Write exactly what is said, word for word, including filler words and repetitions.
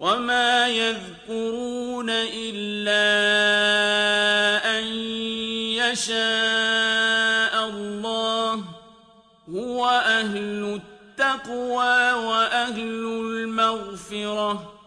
وما يذكرون إلا أن يشاء الله هو أهل التقوى وأهل المغفرة